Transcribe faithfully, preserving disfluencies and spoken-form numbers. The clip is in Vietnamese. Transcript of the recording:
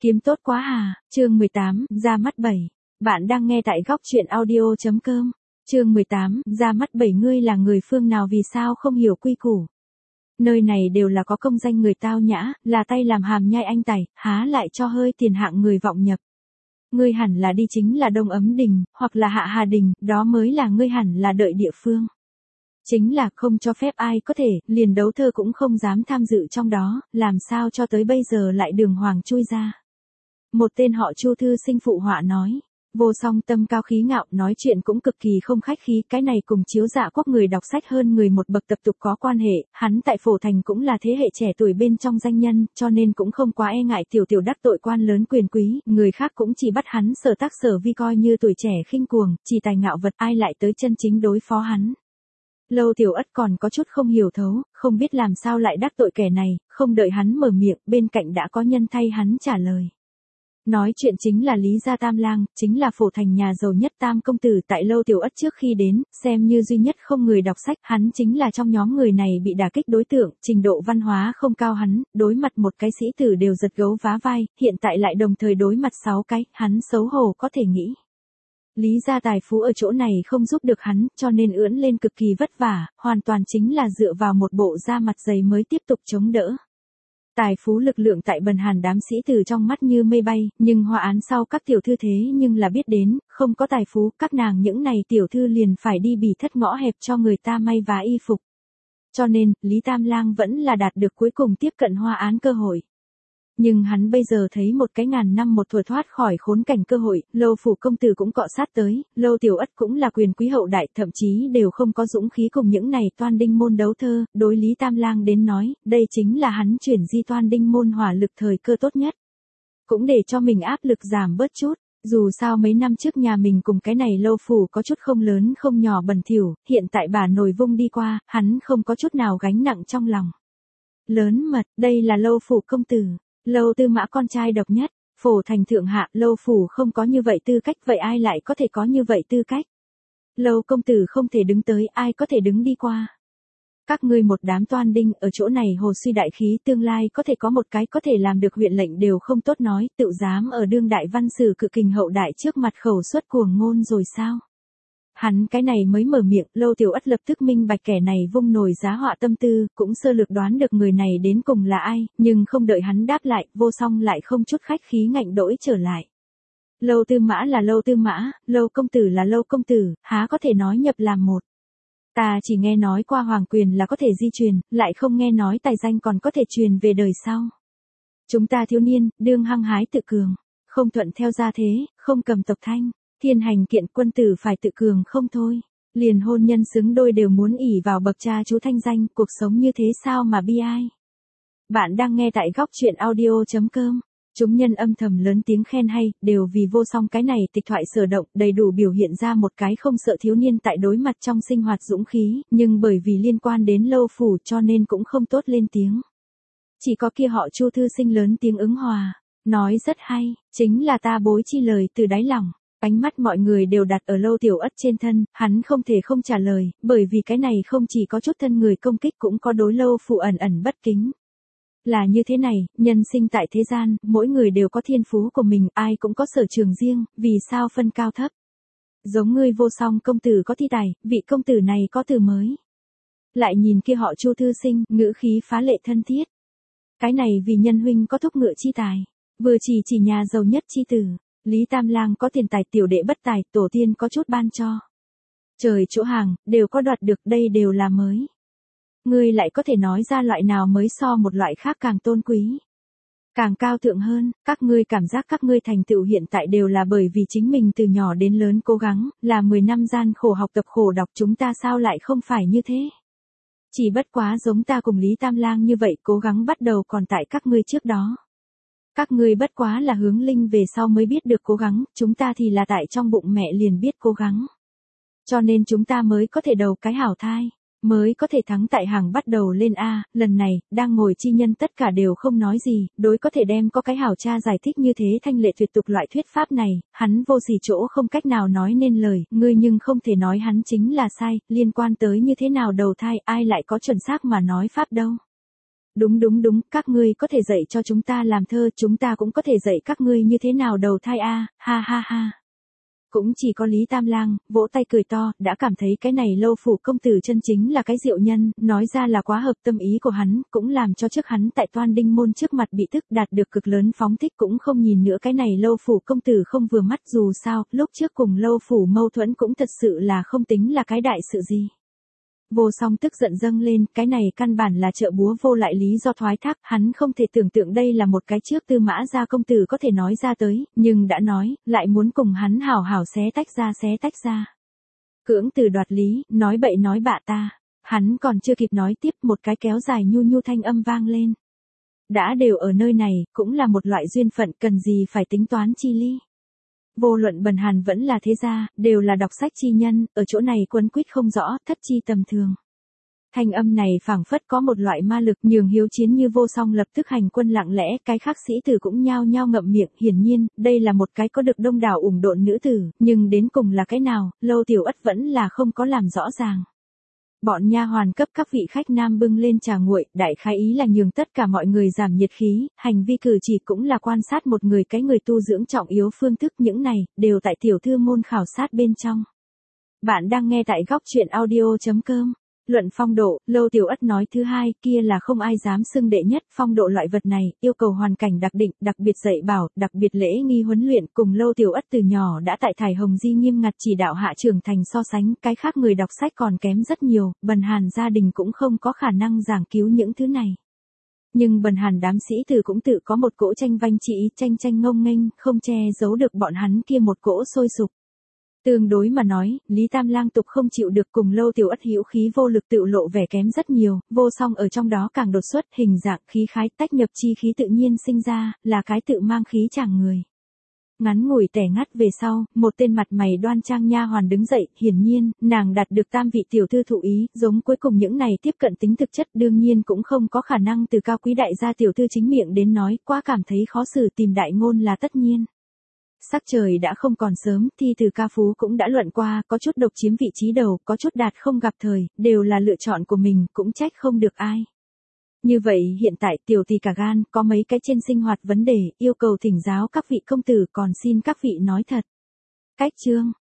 Kiếm tốt quá hà, chương mười tám, ra mắt bảy. Bạn đang nghe tại góc truyện audio.com. Chương mười tám, ra mắt bảy. Ngươi là người phương nào, vì sao không hiểu quy củ? Nơi này đều là có công danh người tao nhã, là tay làm hàm nhai anh tài, há lại cho hơi tiền hạng người vọng nhập. Ngươi hẳn là đi chính là Đông Ấm Đình, hoặc là Hạ Hà Đình, đó mới là ngươi hẳn là đợi địa phương. Chính là không cho phép ai có thể, liền đấu thơ cũng không dám tham dự trong đó, làm sao cho tới bây giờ lại đường hoàng chui ra. Một tên họ Chu thư sinh phụ họa nói, vô song tâm cao khí ngạo, nói chuyện cũng cực kỳ không khách khí, cái này cùng Chiếu Dạ Quốc người đọc sách hơn người một bậc tập tục có quan hệ, hắn tại Phổ Thành cũng là thế hệ trẻ tuổi bên trong danh nhân, cho nên cũng không quá e ngại tiểu tiểu đắc tội quan lớn quyền quý, người khác cũng chỉ bắt hắn sở tác sở vi coi như tuổi trẻ khinh cuồng, chỉ tài ngạo vật, ai lại tới chân chính đối phó hắn. Lâu Tiểu Ất còn có chút không hiểu thấu, không biết làm sao lại đắc tội kẻ này, không đợi hắn mở miệng, bên cạnh đã có nhân thay hắn trả lời. Nói chuyện chính là Lý Gia Tam Lang, chính là Phổ Thành nhà giàu nhất tam công tử tại Lâu Tiểu Ất trước khi đến, xem như duy nhất không người đọc sách, hắn chính là trong nhóm người này bị đả kích đối tượng, trình độ văn hóa không cao hắn, đối mặt một cái sĩ tử đều giật gấu vá vai, hiện tại lại đồng thời đối mặt sáu cái, hắn xấu hổ có thể nghĩ. Lý gia tài phú ở chỗ này không giúp được hắn, cho nên ưỡn lên cực kỳ vất vả, hoàn toàn chính là dựa vào một bộ da mặt dày mới tiếp tục chống đỡ. Tài phú lực lượng tại bần hàn đám sĩ tử trong mắt như mây bay, nhưng hòa án sau các tiểu thư thế nhưng là biết đến, không có tài phú, các nàng những này tiểu thư liền phải đi bỉ thất ngõ hẹp cho người ta may vá y phục. Cho nên, Lý Tam Lang vẫn là đạt được cuối cùng tiếp cận hòa án cơ hội. Nhưng hắn bây giờ thấy một cái ngàn năm một thuở thoát khỏi khốn cảnh cơ hội, Lâu phủ công tử cũng cọ sát tới, Lâu Tiểu Ất cũng là quyền quý hậu đại, thậm chí đều không có dũng khí cùng những này toan đinh môn đấu thơ, đối Lý Tam Lang đến nói, đây chính là hắn chuyển di toan đinh môn hỏa lực thời cơ tốt nhất. Cũng để cho mình áp lực giảm bớt chút, dù sao mấy năm trước nhà mình cùng cái này Lâu phủ có chút không lớn không nhỏ bẩn thỉu, hiện tại bà nồi vung đi qua, hắn không có chút nào gánh nặng trong lòng. Lớn mật, đây là Lâu phủ công tử. Lâu Tư Mã con trai độc nhất, Phổ Thành thượng hạ, Lâu phủ không có như vậy tư cách, vậy ai lại có thể có như vậy tư cách? Lâu công tử không thể đứng tới, ai có thể đứng đi qua? Các ngươi một đám toan đinh, ở chỗ này hồ suy đại khí, tương lai có thể có một cái có thể làm được huyện lệnh đều không tốt nói, tự dám ở đương đại văn sử cự kình hậu đại trước mặt khẩu xuất cuồng ngôn rồi sao? Hắn cái này mới mở miệng, Lâu Tiểu Ất lập tức minh bạch kẻ này vung nổi giá họa tâm tư, cũng sơ lược đoán được người này đến cùng là ai, nhưng không đợi hắn đáp lại, Vô Song lại không chút khách khí ngạnh đỗi trở lại. Lâu Tư Mã là Lâu Tư Mã, Lâu công tử là Lâu công tử, há có thể nói nhập làm một. Ta chỉ nghe nói qua hoàng quyền là có thể di truyền, lại không nghe nói tài danh còn có thể truyền về đời sau. Chúng ta thiếu niên, đương hăng hái tự cường, không thuận theo gia thế, không cầm tộc thanh. Thiên hành kiện, quân tử phải tự cường không thôi. Liền hôn nhân xứng đôi đều muốn ỷ vào bậc cha chú thanh danh, cuộc sống như thế sao mà bi ai. Bạn đang nghe tại góc truyện audio.com. Chúng nhân âm thầm lớn tiếng khen hay, đều vì Vô Song cái này tịch thoại sở động, đầy đủ biểu hiện ra một cái không sợ thiếu niên tại đối mặt trong sinh hoạt dũng khí, nhưng bởi vì liên quan đến Lâu phủ cho nên cũng không tốt lên tiếng. Chỉ có kia họ Chu thư sinh lớn tiếng ứng hòa, nói rất hay, chính là ta bối chi lời từ đáy lòng. Ánh mắt mọi người đều đặt ở Lâu Tiểu Ất trên thân, hắn không thể không trả lời, bởi vì cái này không chỉ có chút thân người công kích cũng có đối Lâu phủ ẩn ẩn bất kính. Là như thế này, nhân sinh tại thế gian, mỗi người đều có thiên phú của mình, ai cũng có sở trường riêng, vì sao phân cao thấp. Giống ngươi Vô Song công tử có thi tài, vị công tử này có từ mới. Lại nhìn kia họ Chu thư sinh, ngữ khí phá lệ thân thiết. Cái này vì nhân huynh có thúc ngựa chi tài, vừa chỉ chỉ nhà giàu nhất chi tử. Lý Tam Lang có tiền tài, tiểu đệ bất tài, tổ tiên có chút ban cho. Trời chỗ hàng, đều có đoạt được, đây đều là mới. Ngươi lại có thể nói ra loại nào mới so một loại khác càng tôn quý. Càng cao thượng hơn, các ngươi cảm giác các ngươi thành tựu hiện tại đều là bởi vì chính mình từ nhỏ đến lớn cố gắng, là mười năm gian khổ học tập khổ đọc, chúng ta sao lại không phải như thế. Chỉ bất quá giống ta cùng Lý Tam Lang như vậy cố gắng bắt đầu còn tại các ngươi trước đó. Các ngươi bất quá là hướng linh về sau mới biết được cố gắng, chúng ta thì là tại trong bụng mẹ liền biết cố gắng. Cho nên chúng ta mới có thể đầu cái hảo thai, mới có thể thắng tại hàng bắt đầu lên A, lần này, đang ngồi chi nhân tất cả đều không nói gì, đối có thể đem có cái hảo cha giải thích như thế thanh lệ tuyệt tục loại thuyết pháp này, hắn vô gì chỗ không cách nào nói nên lời, ngươi nhưng không thể nói hắn chính là sai, liên quan tới như thế nào đầu thai, ai lại có chuẩn xác mà nói pháp đâu. Đúng đúng đúng, các ngươi có thể dạy cho chúng ta làm thơ, chúng ta cũng có thể dạy các ngươi như thế nào đầu thai a, ha ha ha. Cũng chỉ có Lý Tam Lang, vỗ tay cười to, đã cảm thấy cái này Lâu phủ công tử chân chính là cái diệu nhân, nói ra là quá hợp tâm ý của hắn, cũng làm cho trước hắn tại Toan Đinh môn trước mặt bị tức đạt được cực lớn phóng thích, cũng không nhìn nữa cái này Lâu phủ công tử không vừa mắt, dù sao, lúc trước cùng Lâu phủ mâu thuẫn cũng thật sự là không tính là cái đại sự gì. Vô Song tức giận dâng lên, cái này căn bản là trợ búa vô lại lý do thoái thác, hắn không thể tưởng tượng đây là một cái trước Tư Mã gia công tử có thể nói ra tới, nhưng đã nói, lại muốn cùng hắn hảo hảo xé tách ra xé tách ra. Cưỡng từ đoạt lý, nói bậy nói bạ ta. Hắn còn chưa kịp nói tiếp, một cái kéo dài nhu nhu thanh âm vang lên. Đã đều ở nơi này, cũng là một loại duyên phận, cần gì phải tính toán chi ly. Vô luận Bần Hàn vẫn là thế gia, đều là đọc sách chi nhân, ở chỗ này quấn quýt không rõ, thất chi tầm thường. Thanh âm này phảng phất có một loại ma lực, nhường hiếu chiến như Vô Song lập tức hành quân lặng lẽ, cái khác sĩ tử cũng nhao nhao ngậm miệng, hiển nhiên, đây là một cái có được đông đảo ủng độn nữ tử, nhưng đến cùng là cái nào, Lâu Tiểu Ất vẫn là không có làm rõ ràng. Bọn nha hoàn cấp các vị khách nam bưng lên trà nguội, đại khái ý là nhường tất cả mọi người giảm nhiệt khí, hành vi cử chỉ cũng là quan sát một người cái người tu dưỡng trọng yếu phương thức, những này, đều tại tiểu thư môn khảo sát bên trong. Bạn đang nghe tại góc truyện audio chấm com. Luận phong độ, Lâu Tiểu Ất nói thứ hai, kia là không ai dám xưng đệ nhất, phong độ loại vật này, yêu cầu hoàn cảnh đặc định, đặc biệt dạy bảo, đặc biệt lễ nghi huấn luyện, cùng Lâu Tiểu Ất từ nhỏ đã tại Thải Hồng Di nghiêm ngặt chỉ đạo hạ trưởng thành so sánh, cái khác người đọc sách còn kém rất nhiều, Bần Hàn gia đình cũng không có khả năng giảng cứu những thứ này. Nhưng Bần Hàn đám sĩ tử cũng tự có một cỗ tranh vanh trị, tranh tranh ngông nghênh, không che giấu được bọn hắn kia một cỗ sôi sục. Tương đối mà nói, Lý Tam Lang tục không chịu được cùng Lâu Tiểu Ất hữu khí vô lực tự lộ vẻ kém rất nhiều, Vô Song ở trong đó càng đột xuất, hình dạng khí khái tách nhập chi khí tự nhiên sinh ra, là cái tự mang khí chàng người. Ngắn ngủi tẻ ngắt về sau, một tên mặt mày đoan trang nha hoàn đứng dậy, hiển nhiên, nàng đạt được tam vị tiểu thư thụ ý, giống cuối cùng những này tiếp cận tính thực chất đương nhiên cũng không có khả năng từ cao quý đại gia tiểu thư chính miệng đến nói, quá cảm thấy khó xử tìm đại ngôn là tất nhiên. Sắc trời đã không còn sớm, thi từ ca phú cũng đã luận qua, có chút độc chiếm vị trí đầu, có chút đạt không gặp thời, đều là lựa chọn của mình, cũng trách không được ai. Như vậy hiện tại tiểu tỷ cả gan, có mấy cái trên sinh hoạt vấn đề, yêu cầu thỉnh giáo các vị công tử, còn xin các vị nói thật. Cách chương,